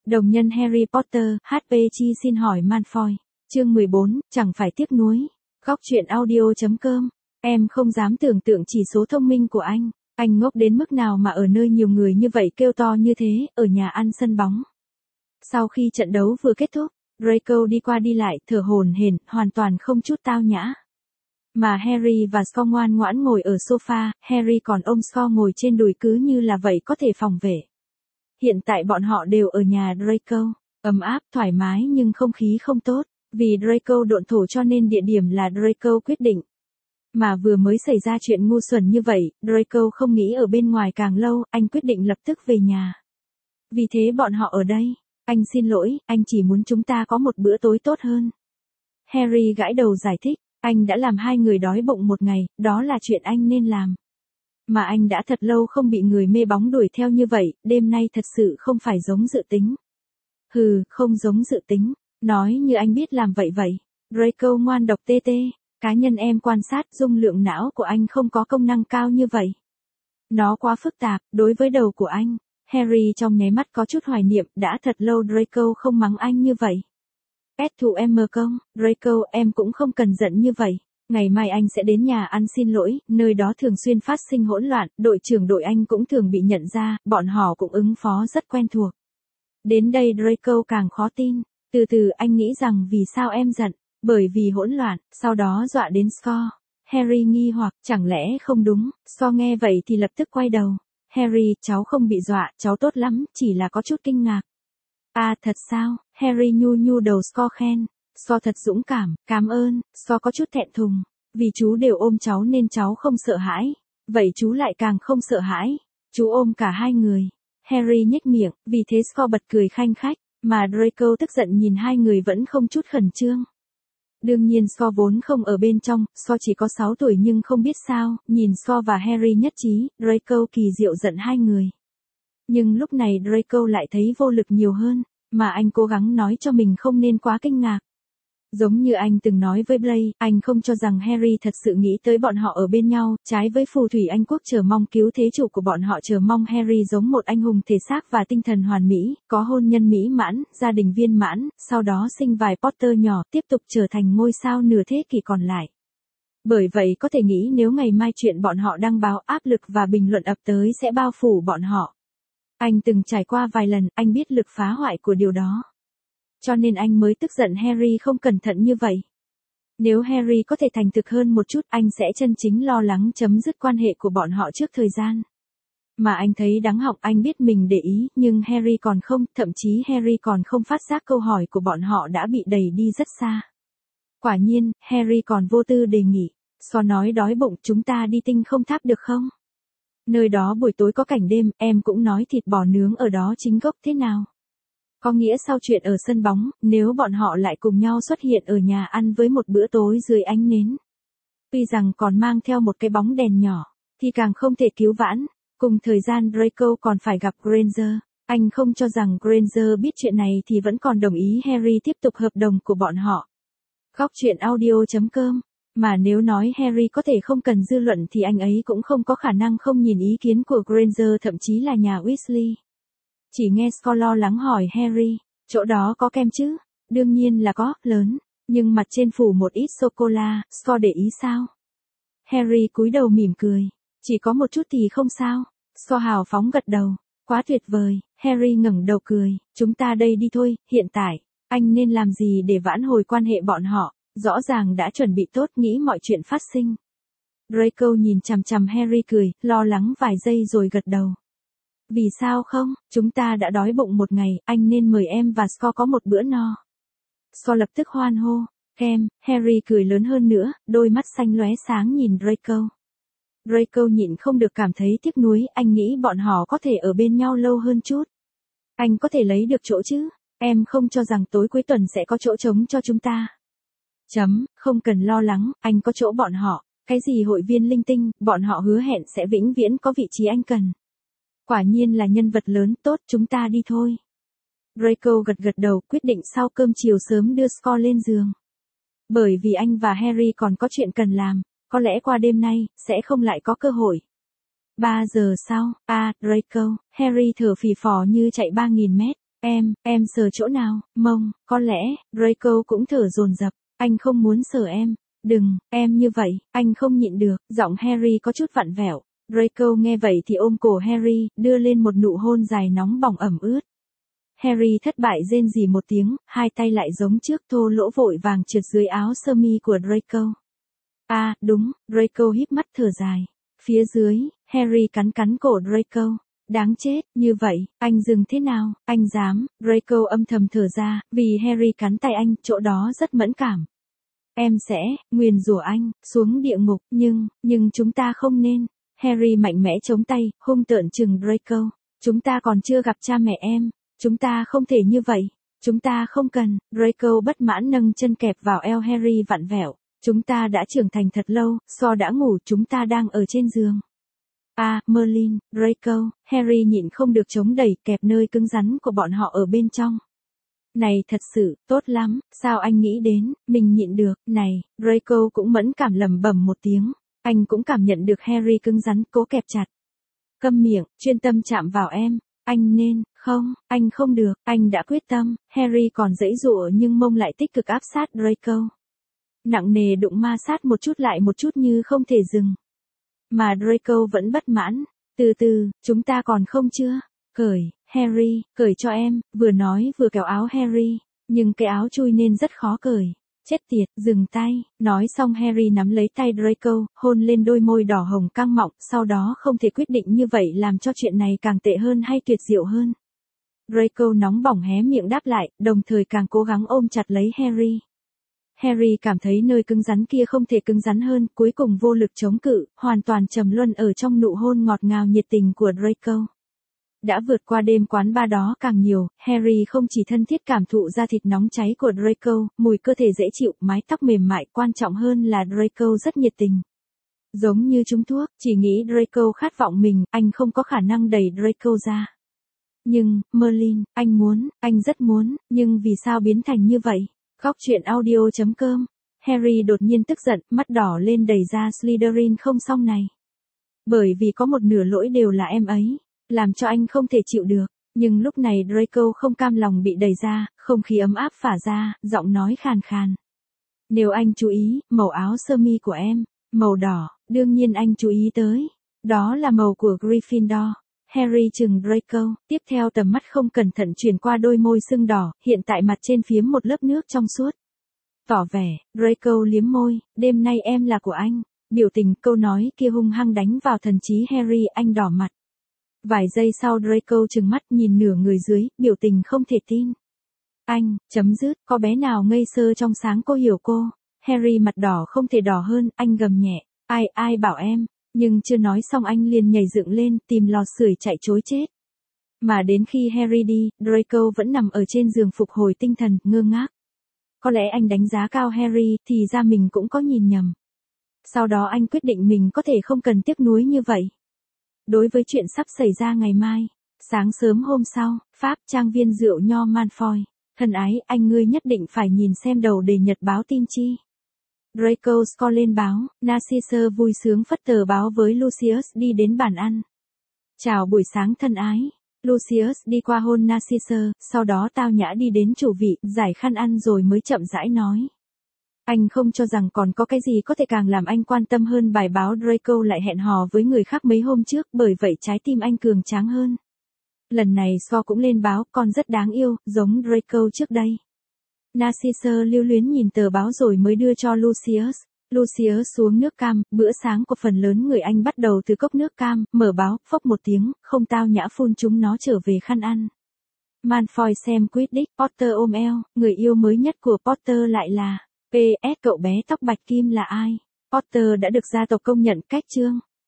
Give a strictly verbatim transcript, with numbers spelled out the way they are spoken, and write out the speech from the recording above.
Đồng nhân Harry Potter, hát pê Chi xin hỏi Malfoy. Chương mười bốn, chẳng phải tiếc nuối. Góc truyện audio.com. Em không dám tưởng tượng chỉ số thông minh của anh. Anh ngốc đến mức nào mà ở nơi nhiều người như vậy kêu to như thế, ở nhà ăn sân bóng. Sau khi trận đấu vừa kết thúc, Draco đi qua đi lại, thở hổn hển, hoàn toàn không chút tao nhã. Mà Harry và Score ngoan ngoãn ngồi ở sofa, Harry còn ôm Score ngồi trên đùi cứ như là vậy có thể phòng vệ. Hiện tại bọn họ đều ở nhà Draco, ấm áp, thoải mái nhưng không khí không tốt, vì Draco độn thổ cho nên địa điểm là Draco quyết định. Mà vừa mới xảy ra chuyện ngu xuẩn như vậy, Draco không nghĩ ở bên ngoài càng lâu, anh quyết định lập tức về nhà. Vì thế bọn họ ở đây. Anh xin lỗi, anh chỉ muốn chúng ta có một bữa tối tốt hơn. Harry gãi đầu giải thích, anh đã làm hai người đói bụng một ngày, đó là chuyện anh nên làm. Mà anh đã thật lâu không bị người mê bóng đuổi theo như vậy, đêm nay thật sự không phải giống dự tính. Hừ, không giống dự tính, nói như anh biết làm vậy vậy. Draco ngoan độc tê tê, cá nhân em quan sát dung lượng não của anh không có công năng cao như vậy. Nó quá phức tạp, đối với đầu của anh. Harry trong nháy mắt có chút hoài niệm, đã thật lâu Draco không mắng anh như vậy. Ét thù em mờ công, Draco em cũng không cần giận như vậy. Ngày mai anh sẽ đến nhà ăn xin lỗi, nơi đó thường xuyên phát sinh hỗn loạn, đội trưởng đội anh cũng thường bị nhận ra, bọn họ cũng ứng phó rất quen thuộc. Đến đây Draco càng khó tin, từ từ anh nghĩ rằng vì sao em giận, bởi vì hỗn loạn, sau đó dọa đến Score. Harry nghi hoặc, chẳng lẽ không đúng, Score nghe vậy thì lập tức quay đầu. Harry, cháu không bị dọa, cháu tốt lắm, chỉ là có chút kinh ngạc. À thật sao, Harry nhu nhu đầu Score khen. Score thật dũng cảm, cảm ơn, Score có chút thẹn thùng. Vì chú đều ôm cháu nên cháu không sợ hãi. Vậy chú lại càng không sợ hãi. Chú ôm cả hai người. Harry nhếch miệng, vì thế Score bật cười khanh khách. Mà Draco tức giận nhìn hai người vẫn không chút khẩn trương. Đương nhiên Score vốn không ở bên trong, Score chỉ có sáu tuổi nhưng không biết sao, nhìn Score và Harry nhất trí, Draco kỳ diệu giận hai người. Nhưng lúc này Draco lại thấy vô lực nhiều hơn, mà anh cố gắng nói cho mình không nên quá kinh ngạc. Giống như anh từng nói với Blaise, anh không cho rằng Harry thật sự nghĩ tới bọn họ ở bên nhau, trái với phù thủy Anh quốc chờ mong cứu thế chủ của bọn họ chờ mong Harry giống một anh hùng thể xác và tinh thần hoàn mỹ, có hôn nhân mỹ mãn, gia đình viên mãn, sau đó sinh vài Potter nhỏ, tiếp tục trở thành ngôi sao nửa thế kỷ còn lại. Bởi vậy có thể nghĩ nếu ngày mai chuyện bọn họ đăng báo áp lực và bình luận ập tới sẽ bao phủ bọn họ. Anh từng trải qua vài lần, anh biết lực phá hoại của điều đó. Cho nên anh mới tức giận Harry không cẩn thận như vậy. Nếu Harry có thể thành thực hơn một chút, anh sẽ chân chính lo lắng chấm dứt quan hệ của bọn họ trước thời gian. Mà anh thấy đáng học, anh biết mình để ý, nhưng Harry còn không, thậm chí Harry còn không phát giác câu hỏi của bọn họ đã bị đẩy đi rất xa. Quả nhiên, Harry còn vô tư đề nghị. So nói đói bụng, chúng ta đi tinh không tháp được không? Nơi đó buổi tối có cảnh đêm, em cũng nói thịt bò nướng ở đó chính gốc thế nào? Có nghĩa sau chuyện ở sân bóng, nếu bọn họ lại cùng nhau xuất hiện ở nhà ăn với một bữa tối dưới ánh nến. Tuy rằng còn mang theo một cái bóng đèn nhỏ, thì càng không thể cứu vãn. Cùng thời gian Draco còn phải gặp Granger. Anh không cho rằng Granger biết chuyện này thì vẫn còn đồng ý Harry tiếp tục hợp đồng của bọn họ. Góc truyện audio.com. Mà nếu nói Harry có thể không cần dư luận thì anh ấy cũng không có khả năng không nhìn ý kiến của Granger, thậm chí là nhà Weasley. Chỉ nghe Score lo lắng hỏi Harry, chỗ đó có kem chứ? Đương nhiên là có, lớn, nhưng mặt trên phủ một ít sô-cô-la, Score để ý sao? Harry cúi đầu mỉm cười, chỉ có một chút thì không sao. Score hào phóng gật đầu, quá tuyệt vời. Harry ngẩng đầu cười, chúng ta đây đi thôi, hiện tại, anh nên làm gì để vãn hồi quan hệ bọn họ, rõ ràng đã chuẩn bị tốt nghĩ mọi chuyện phát sinh. Draco nhìn chằm chằm Harry cười, lo lắng vài giây rồi gật đầu. Vì sao không, chúng ta đã đói bụng một ngày, anh nên mời em và Score có một bữa no. Score lập tức hoan hô, kem, Harry cười lớn hơn nữa, đôi mắt xanh lóe sáng nhìn Draco. Draco nhịn không được cảm thấy tiếc nuối, anh nghĩ bọn họ có thể ở bên nhau lâu hơn chút. Anh có thể lấy được chỗ chứ, em không cho rằng tối cuối tuần sẽ có chỗ trống cho chúng ta. Chấm, không cần lo lắng, anh có chỗ bọn họ, cái gì hội viên linh tinh, bọn họ hứa hẹn sẽ vĩnh viễn có vị trí anh cần. Quả nhiên là nhân vật lớn, tốt, chúng ta đi thôi. Draco gật gật đầu, quyết định sau cơm chiều sớm đưa Score lên giường. Bởi vì anh và Harry còn có chuyện cần làm, có lẽ qua đêm nay, sẽ không lại có cơ hội. Ba giờ sau, à, Draco, Harry thở phì phò như chạy ba nghìn mét. Em, em sờ chỗ nào? Mông, có lẽ, Draco cũng thở dồn dập, anh không muốn sờ em. Đừng, em như vậy, anh không nhịn được, giọng Harry có chút vặn vẹo. Draco nghe vậy thì ôm cổ Harry, đưa lên một nụ hôn dài nóng bỏng ẩm ướt. Harry thất bại rên rỉ một tiếng, hai tay lại giống trước thô lỗ vội vàng trượt dưới áo sơ mi của Draco. À, đúng, Draco híp mắt thở dài. Phía dưới, Harry cắn cắn cổ Draco. Đáng chết, như vậy, anh dừng thế nào, anh dám, Draco âm thầm thở ra, vì Harry cắn tay anh, chỗ đó rất mẫn cảm. Em sẽ, nguyền rủa anh, xuống địa ngục, nhưng, nhưng chúng ta không nên. Harry mạnh mẽ chống tay, hung tợn trừng Draco. Chúng ta còn chưa gặp cha mẹ em. Chúng ta không thể như vậy. Chúng ta không cần. Draco bất mãn nâng chân kẹp vào eo Harry vặn vẹo. Chúng ta đã trưởng thành thật lâu, So đã ngủ, chúng ta đang ở trên giường. À, Merlin, Draco, Harry nhịn không được chống đẩy kẹp nơi cứng rắn của bọn họ ở bên trong. Này thật sự, tốt lắm, sao anh nghĩ đến, mình nhịn được, này, Draco cũng mẫn cảm lẩm bẩm một tiếng. Anh cũng cảm nhận được Harry cứng rắn, cố kẹp chặt. Câm miệng, chuyên tâm chạm vào em. Anh nên, không, anh không được, anh đã quyết tâm. Harry còn giãy giụa nhưng mông lại tích cực áp sát Draco. Nặng nề đụng ma sát một chút lại một chút như không thể dừng. Mà Draco vẫn bất mãn. Từ từ, chúng ta còn không chưa. Cởi, Harry, cởi cho em, vừa nói vừa kéo áo Harry. Nhưng cái áo chui nên rất khó cởi. Chết tiệt, dừng tay. Nói xong Harry nắm lấy tay Draco, hôn lên đôi môi đỏ hồng căng mọng, sau đó không thể quyết định như vậy làm cho chuyện này càng tệ hơn hay tuyệt diệu hơn. Draco nóng bỏng hé miệng đáp lại, đồng thời càng cố gắng ôm chặt lấy Harry. Harry cảm thấy nơi cứng rắn kia không thể cứng rắn hơn, cuối cùng vô lực chống cự, hoàn toàn trầm luân ở trong nụ hôn ngọt ngào nhiệt tình của Draco. Đã vượt qua đêm quán bar đó càng nhiều, Harry không chỉ thân thiết cảm thụ da thịt nóng cháy của Draco, mùi cơ thể dễ chịu, mái tóc mềm mại, quan trọng hơn là Draco rất nhiệt tình. Giống như trúng thuốc, chỉ nghĩ Draco khát vọng mình, anh không có khả năng đẩy Draco ra. Nhưng, Merlin, anh muốn, anh rất muốn, nhưng vì sao biến thành như vậy? Góc truyện audio chấm com. Harry đột nhiên tức giận, mắt đỏ lên đẩy ra Slytherin không xong này. Bởi vì có một nửa lỗi đều là em ấy, làm cho anh không thể chịu được. Nhưng lúc này Draco không cam lòng bị đẩy ra, không khí ấm áp phả ra, giọng nói khàn khàn. Nếu anh chú ý, màu áo sơ mi của em, màu đỏ, đương nhiên anh chú ý tới. Đó là màu của Gryffindor. Harry chừng Draco, tiếp theo tầm mắt không cẩn thận chuyển qua đôi môi sưng đỏ, hiện tại mặt trên phiếm một lớp nước trong suốt. Tỏ vẻ, Draco liếm môi, đêm nay em là của anh. Biểu tình câu nói kia hung hăng đánh vào thần trí Harry, anh đỏ mặt. Vài giây sau Draco trừng mắt nhìn nửa người dưới, biểu tình không thể tin. Anh, chấm dứt, có bé nào ngây thơ trong sáng cô hiểu cô. Harry mặt đỏ không thể đỏ hơn, anh gầm nhẹ, ai, ai bảo em. Nhưng chưa nói xong anh liền nhảy dựng lên, tìm lò sưởi chạy trối chết. Mà đến khi Harry đi, Draco vẫn nằm ở trên giường phục hồi tinh thần, ngơ ngác. Có lẽ anh đánh giá cao Harry, thì ra mình cũng có nhìn nhầm. Sau đó anh quyết định mình có thể không cần tiếc nuối như vậy. Đối với chuyện sắp xảy ra ngày mai, sáng sớm hôm sau, Pháp trang viên rượu nho Malfoy. Thân ái, anh ngươi nhất định phải nhìn xem đầu đề nhật báo tin chi. Draco score lên báo, Narcissa vui sướng phất tờ báo với Lucius đi đến bàn ăn. Chào buổi sáng thân ái. Lucius đi qua hôn Narcissa, sau đó tao nhã đi đến chủ vị, giải khăn ăn rồi mới chậm rãi nói. Anh không cho rằng còn có cái gì có thể càng làm anh quan tâm hơn bài báo Draco lại hẹn hò với người khác mấy hôm trước, bởi vậy trái tim anh cường tráng hơn. Lần này so cũng lên báo, con rất đáng yêu, giống Draco trước đây. Narcissa lưu luyến nhìn tờ báo rồi mới đưa cho Lucius. Lucius xuống nước cam, bữa sáng của phần lớn người Anh bắt đầu từ cốc nước cam, mở báo, phốc một tiếng, không tao nhã phun chúng nó trở về khăn ăn. Malfoy xem Quidditch, Potter ôm eo, người yêu mới nhất của Potter lại là pê ét cậu bé tóc bạch kim là ai? Potter đã được gia tộc công nhận, cách chương.